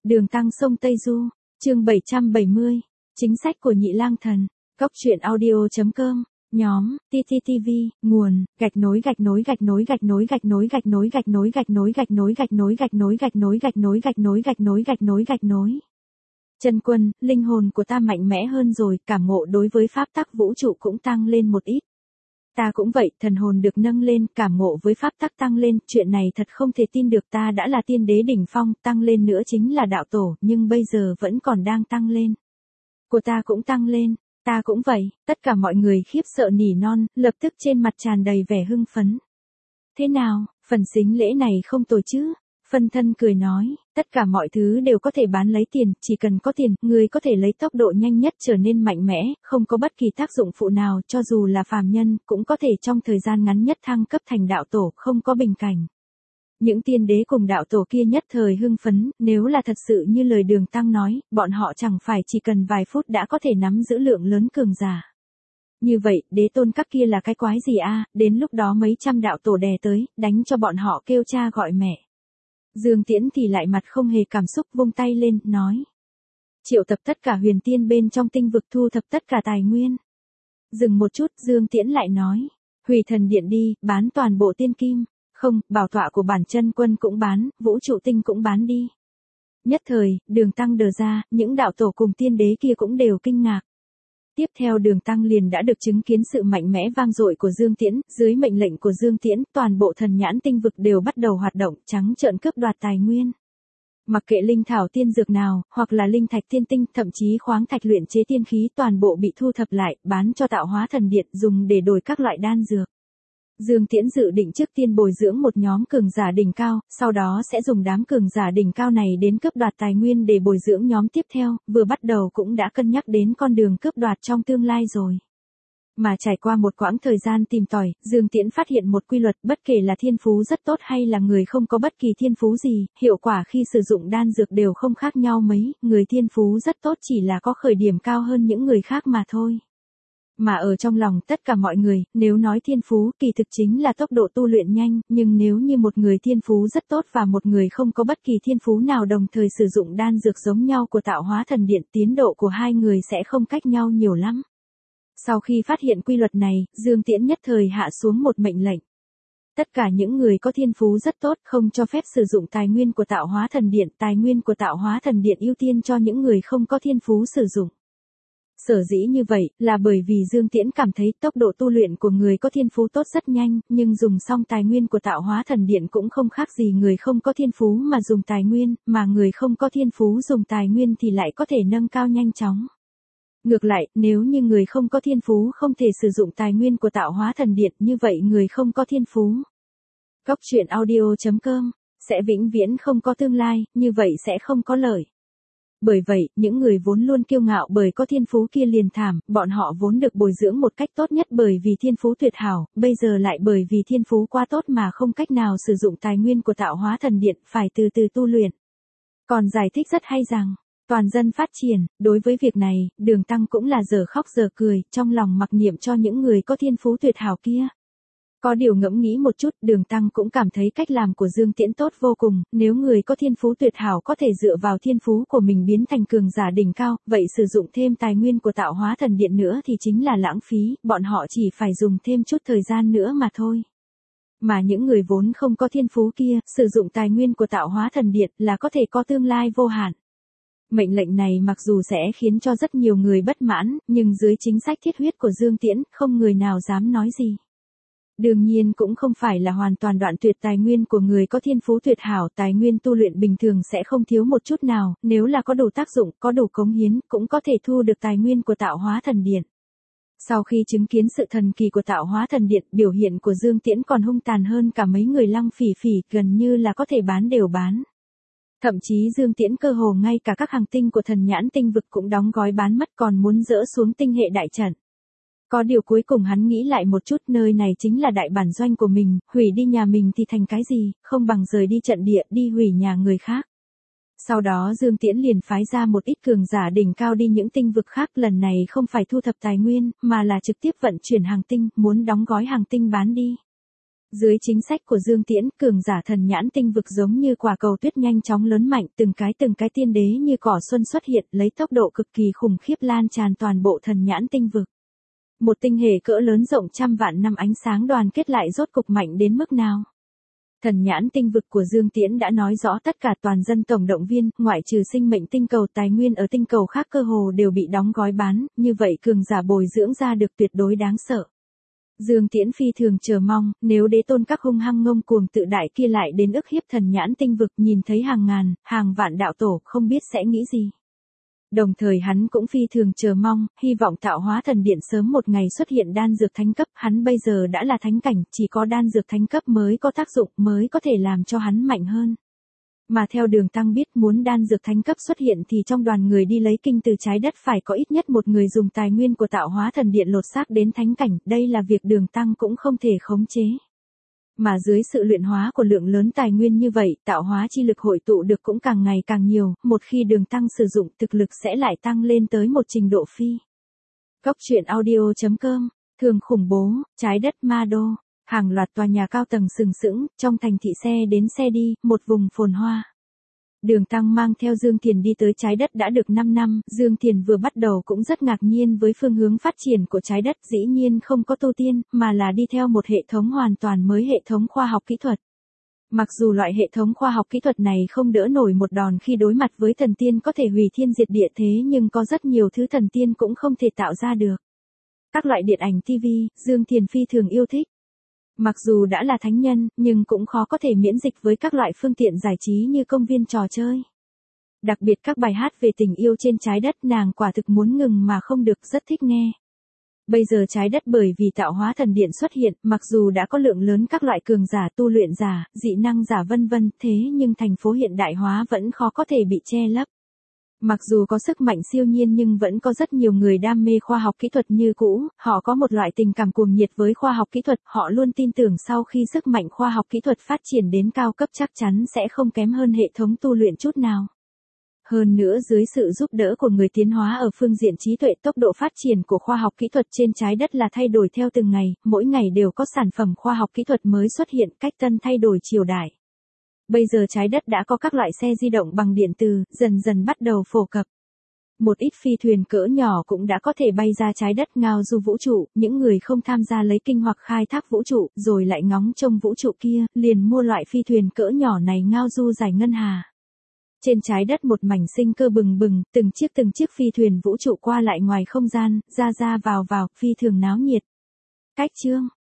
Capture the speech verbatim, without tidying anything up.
Đường Tăng sông Tây Du, chương bảy trăm bảy mươi, chính sách của Nhị Lang Thần, Cốc truyện audio.com, nhóm, tê tê tê vê, nguồn, gạch nối gạch nối gạch nối gạch nối gạch nối gạch nối gạch nối gạch nối gạch nối gạch nối gạch nối gạch nối gạch nối gạch nối gạch nối gạch nối gạch nối. Chân Quân, linh hồn của ta mạnh mẽ hơn rồi, cảm ngộ đối với pháp tắc vũ trụ cũng tăng lên một ít. Ta cũng vậy, thần hồn được nâng lên, cảm ngộ với pháp tắc tăng lên, chuyện này thật không thể tin được, ta đã là tiên đế đỉnh phong, tăng lên nữa chính là đạo tổ, nhưng bây giờ vẫn còn đang tăng lên. Của ta cũng tăng lên, ta cũng vậy, tất cả mọi người khiếp sợ nỉ non, lập tức trên mặt tràn đầy vẻ hưng phấn. Thế nào, phần sính lễ này không tồi chứ? Phân Thân cười nói, tất cả mọi thứ đều có thể bán lấy tiền, chỉ cần có tiền, người có thể lấy tốc độ nhanh nhất trở nên mạnh mẽ, không có bất kỳ tác dụng phụ nào, cho dù là phàm nhân, cũng có thể trong thời gian ngắn nhất thăng cấp thành đạo tổ, không có bình cảnh. Những tiên đế cùng đạo tổ kia nhất thời hưng phấn, nếu là thật sự như lời Đường Tăng nói, bọn họ chẳng phải chỉ cần vài phút đã có thể nắm giữ lượng lớn cường giả. Như vậy, đế tôn các kia là cái quái gì a? Đến lúc đó mấy trăm đạo tổ đè tới, đánh cho bọn họ kêu cha gọi mẹ. Dương Tiễn thì lại mặt không hề cảm xúc, vung tay lên, nói. Triệu tập tất cả huyền tiên bên trong tinh vực, thu thập tất cả tài nguyên. Dừng một chút, Dương Tiễn lại nói. Hủy thần điện đi, bán toàn bộ tiên kim. Không, bảo tọa của bản chân quân cũng bán, vũ trụ tinh cũng bán đi. Nhất thời, Đường Tăng đờ ra, những đạo tổ cùng tiên đế kia cũng đều kinh ngạc. Tiếp theo Đường Tăng liền đã được chứng kiến sự mạnh mẽ vang dội của Dương Tiễn, dưới mệnh lệnh của Dương Tiễn, toàn bộ thần nhãn tinh vực đều bắt đầu hoạt động, trắng trợn cướp đoạt tài nguyên. Mặc kệ linh thảo tiên dược nào, hoặc là linh thạch tiên tinh, thậm chí khoáng thạch luyện chế tiên khí, toàn bộ bị thu thập lại, bán cho Tạo Hóa Thần Điện, dùng để đổi các loại đan dược. Dương Tiễn dự định trước tiên bồi dưỡng một nhóm cường giả đỉnh cao, sau đó sẽ dùng đám cường giả đỉnh cao này đến cướp đoạt tài nguyên để bồi dưỡng nhóm tiếp theo, vừa bắt đầu cũng đã cân nhắc đến con đường cướp đoạt trong tương lai rồi. Mà trải qua một quãng thời gian tìm tòi, Dương Tiễn phát hiện một quy luật, bất kể là thiên phú rất tốt hay là người không có bất kỳ thiên phú gì, hiệu quả khi sử dụng đan dược đều không khác nhau mấy, người thiên phú rất tốt chỉ là có khởi điểm cao hơn những người khác mà thôi. Mà ở trong lòng tất cả mọi người, nếu nói thiên phú kỳ thực chính là tốc độ tu luyện nhanh, nhưng nếu như một người thiên phú rất tốt và một người không có bất kỳ thiên phú nào đồng thời sử dụng đan dược giống nhau của Tạo Hóa Thần Điện, tiến độ của hai người sẽ không cách nhau nhiều lắm. Sau khi phát hiện quy luật này, Dương Tiễn nhất thời hạ xuống một mệnh lệnh. Tất cả những người có thiên phú rất tốt không cho phép sử dụng tài nguyên của Tạo Hóa Thần Điện, tài nguyên của Tạo Hóa Thần Điện ưu tiên cho những người không có thiên phú sử dụng. Sở dĩ như vậy, là bởi vì Dương Tiễn cảm thấy tốc độ tu luyện của người có thiên phú tốt rất nhanh, nhưng dùng xong tài nguyên của Tạo Hóa Thần Điện cũng không khác gì người không có thiên phú mà dùng tài nguyên, mà người không có thiên phú dùng tài nguyên thì lại có thể nâng cao nhanh chóng. Ngược lại, nếu như người không có thiên phú không thể sử dụng tài nguyên của Tạo Hóa Thần Điện, như vậy người không có thiên phú. Cốc truyện audio.com, sẽ vĩnh viễn không có tương lai, như vậy sẽ không có lợi. Bởi vậy, những người vốn luôn kiêu ngạo bởi có thiên phú kia liền thảm, bọn họ vốn được bồi dưỡng một cách tốt nhất bởi vì thiên phú tuyệt hảo, bây giờ lại bởi vì thiên phú quá tốt mà không cách nào sử dụng tài nguyên của Tạo Hóa Thần Điện, phải từ từ tu luyện. Còn giải thích rất hay rằng, toàn dân phát triển, đối với việc này, Đường Tăng cũng là giờ khóc giờ cười, trong lòng mặc niệm cho những người có thiên phú tuyệt hảo kia. Có điều ngẫm nghĩ một chút, Đường Tăng cũng cảm thấy cách làm của Dương Tiễn tốt vô cùng, nếu người có thiên phú tuyệt hảo có thể dựa vào thiên phú của mình biến thành cường giả đỉnh cao, vậy sử dụng thêm tài nguyên của Tạo Hóa Thần Điện nữa thì chính là lãng phí, bọn họ chỉ phải dùng thêm chút thời gian nữa mà thôi. Mà những người vốn không có thiên phú kia, sử dụng tài nguyên của Tạo Hóa Thần Điện là có thể có tương lai vô hạn. Mệnh lệnh này mặc dù sẽ khiến cho rất nhiều người bất mãn, nhưng dưới chính sách thiết huyết của Dương Tiễn, không người nào dám nói gì. Đương nhiên cũng không phải là hoàn toàn đoạn tuyệt tài nguyên của người có thiên phú tuyệt hảo, tài nguyên tu luyện bình thường sẽ không thiếu một chút nào, nếu là có đủ tác dụng, có đủ cống hiến, cũng có thể thu được tài nguyên của Tạo Hóa Thần Điện. Sau khi chứng kiến sự thần kỳ của Tạo Hóa Thần Điện, biểu hiện của Dương Tiễn còn hung tàn hơn cả mấy người Lăng Phỉ Phỉ, gần như là có thể bán đều bán. Thậm chí Dương Tiễn cơ hồ ngay cả các hành tinh của thần nhãn tinh vực cũng đóng gói bán mất, còn muốn dỡ xuống tinh hệ đại trận. Có điều cuối cùng hắn nghĩ lại một chút, nơi này chính là đại bản doanh của mình, hủy đi nhà mình thì thành cái gì, không bằng rời đi trận địa, đi hủy nhà người khác. Sau đó Dương Tiễn liền phái ra một ít cường giả đỉnh cao đi những tinh vực khác, lần này không phải thu thập tài nguyên, mà là trực tiếp vận chuyển hàng tinh, muốn đóng gói hàng tinh bán đi. Dưới chính sách của Dương Tiễn, cường giả thần nhãn tinh vực giống như quả cầu tuyết nhanh chóng lớn mạnh, từng cái từng cái tiên đế như cỏ xuân xuất hiện, lấy tốc độ cực kỳ khủng khiếp lan tràn toàn bộ thần nhãn tinh vực. Một tinh hệ cỡ lớn rộng trăm vạn năm ánh sáng đoàn kết lại rốt cục mạnh đến mức nào? Thần nhãn tinh vực của Dương Tiễn đã nói rõ tất cả toàn dân tổng động viên, ngoại trừ sinh mệnh tinh cầu, tài nguyên ở tinh cầu khác cơ hồ đều bị đóng gói bán, như vậy cường giả bồi dưỡng ra được tuyệt đối đáng sợ. Dương Tiễn phi thường chờ mong, nếu đế tôn các hung hăng ngông cuồng tự đại kia lại đến ức hiếp thần nhãn tinh vực, nhìn thấy hàng ngàn, hàng vạn đạo tổ, không biết sẽ nghĩ gì. Đồng thời hắn cũng phi thường chờ mong, hy vọng tạo hóa thần điện sớm một ngày xuất hiện đan dược thánh cấp, hắn bây giờ đã là thánh cảnh, chỉ có đan dược thánh cấp mới có tác dụng, mới có thể làm cho hắn mạnh hơn. Mà theo Đường Tăng biết, muốn đan dược thánh cấp xuất hiện thì trong đoàn người đi lấy kinh từ trái đất phải có ít nhất một người dùng tài nguyên của tạo hóa thần điện lột xác đến thánh cảnh, đây là việc Đường Tăng cũng không thể khống chế. Mà dưới sự luyện hóa của lượng lớn tài nguyên như vậy, tạo hóa chi lực hội tụ được cũng càng ngày càng nhiều, một khi Đường Tăng sử dụng thực lực sẽ lại tăng lên tới một trình độ phi. Cốc truyện audio chấm com, thường khủng bố, trái đất ma đô, hàng loạt tòa nhà cao tầng sừng sững, trong thành thị xe đến xe đi, một vùng phồn hoa. Đường Tăng mang theo Dương Thiền đi tới trái đất đã được năm năm, Dương Thiền vừa bắt đầu cũng rất ngạc nhiên với phương hướng phát triển của trái đất, dĩ nhiên không có tu tiên, mà là đi theo một hệ thống hoàn toàn mới, hệ thống khoa học kỹ thuật. Mặc dù loại hệ thống khoa học kỹ thuật này không đỡ nổi một đòn khi đối mặt với thần tiên có thể hủy thiên diệt địa, thế nhưng có rất nhiều thứ thần tiên cũng không thể tạo ra được. Các loại điện ảnh ti vi, Dương Thiền phi thường yêu thích. Mặc dù đã là thánh nhân, nhưng cũng khó có thể miễn dịch với các loại phương tiện giải trí như công viên trò chơi. Đặc biệt các bài hát về tình yêu trên trái đất, nàng quả thực muốn ngừng mà không được, rất thích nghe. Bây giờ trái đất bởi vì tạo hóa thần điện xuất hiện, mặc dù đã có lượng lớn các loại cường giả, tu luyện giả, dị năng giả vân vân, thế nhưng thành phố hiện đại hóa vẫn khó có thể bị che lấp. Mặc dù có sức mạnh siêu nhiên nhưng vẫn có rất nhiều người đam mê khoa học kỹ thuật như cũ, họ có một loại tình cảm cuồng nhiệt với khoa học kỹ thuật, họ luôn tin tưởng sau khi sức mạnh khoa học kỹ thuật phát triển đến cao cấp chắc chắn sẽ không kém hơn hệ thống tu luyện chút nào. Hơn nữa dưới sự giúp đỡ của người tiến hóa ở phương diện trí tuệ, tốc độ phát triển của khoa học kỹ thuật trên trái đất là thay đổi theo từng ngày, mỗi ngày đều có sản phẩm khoa học kỹ thuật mới xuất hiện, cách tân thay đổi triều đại. Bây giờ trái đất đã có các loại xe di động bằng điện từ, dần dần bắt đầu phổ cập. Một ít phi thuyền cỡ nhỏ cũng đã có thể bay ra trái đất ngao du vũ trụ, những người không tham gia lấy kinh hoặc khai thác vũ trụ, rồi lại ngóng trông vũ trụ kia, liền mua loại phi thuyền cỡ nhỏ này ngao du giải ngân hà. Trên trái đất một mảnh sinh cơ bừng bừng, từng chiếc từng chiếc phi thuyền vũ trụ qua lại ngoài không gian, ra ra vào vào, phi thường náo nhiệt. Cách chương